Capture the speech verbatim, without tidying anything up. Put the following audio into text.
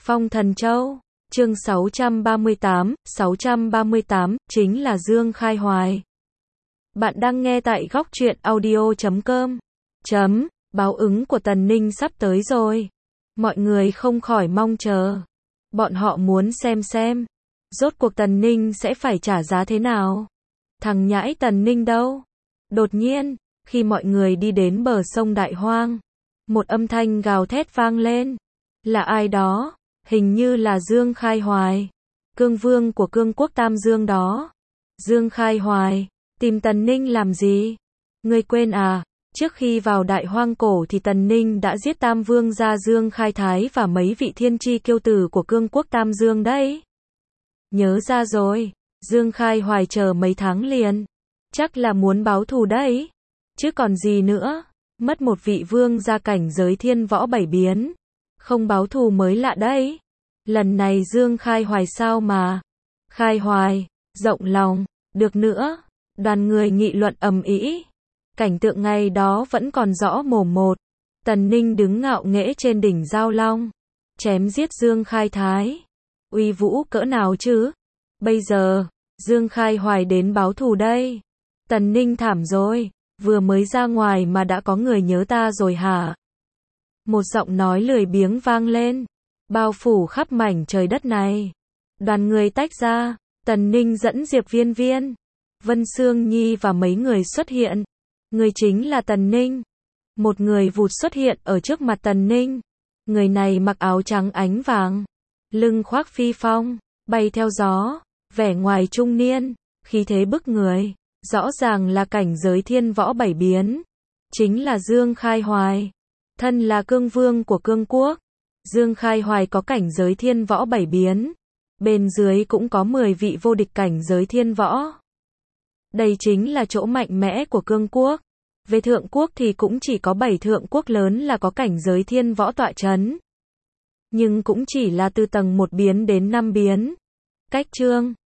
Phong Thần Châu, chương sáu trăm ba mươi tám, sáu trăm ba mươi tám, chính là Dương Khai Hoài. Bạn đang nghe tại góc truyện audio chấm com. Chấm, báo ứng của Tần Ninh sắp tới rồi. Mọi người không khỏi mong chờ. Bọn họ muốn xem xem, rốt cuộc Tần Ninh sẽ phải trả giá thế nào. Thằng nhãi Tần Ninh đâu? Đột nhiên, khi mọi người đi đến bờ sông Đại Hoang, một âm thanh gào thét vang lên. Là ai đó? Hình như là Dương Khai Hoài, cương vương của cương quốc Tam Dương đó. Dương Khai Hoài, tìm Tần Ninh làm gì? Ngươi quên à, trước khi vào Đại Hoang cổ thì Tần Ninh đã giết Tam Vương gia Dương Khai Thái và mấy vị thiên tri kiêu tử của cương quốc Tam Dương đấy. Nhớ ra rồi, Dương Khai Hoài chờ mấy tháng liền, chắc là muốn báo thù đấy, chứ còn gì nữa, mất một vị vương gia cảnh giới thiên võ bảy biến, không báo thù mới lạ đấy. Lần này Dương Khai Hoài sao mà? Khai Hoài, rộng lòng, được nữa. Đoàn người nghị luận ầm ĩ. Cảnh tượng ngày đó vẫn còn rõ mồn một. Tần Ninh đứng ngạo nghễ trên đỉnh Giao Long, chém giết Dương Khai Thái. Uy vũ cỡ nào chứ? Bây giờ, Dương Khai Hoài đến báo thù đây. Tần Ninh thảm rồi, vừa mới ra ngoài mà đã có người nhớ ta rồi hả? Một giọng nói lười biếng vang lên, bao phủ khắp mảnh trời đất này. Đoàn người tách ra, Tần Ninh dẫn Diệp Viên Viên, Vân Sương Nhi và mấy người xuất hiện. Người chính là Tần Ninh. Một người vụt xuất hiện ở trước mặt Tần Ninh. Người này mặc áo trắng ánh vàng, lưng khoác phi phong, bay theo gió, vẻ ngoài trung niên, khí thế bức người, rõ ràng là cảnh giới thiên võ bảy biến. Chính là Dương Khai Hoài. Thân là cương vương của cương quốc, Dương Khai Hoài có cảnh giới thiên võ bảy biến. Bên dưới cũng có mười vị vô địch cảnh giới thiên võ. Đây chính là chỗ mạnh mẽ của cương quốc. Về thượng quốc thì cũng chỉ có bảy thượng quốc lớn là có cảnh giới thiên võ tọa chấn. Nhưng cũng chỉ là từ tầng một biến đến năm biến. Cách chương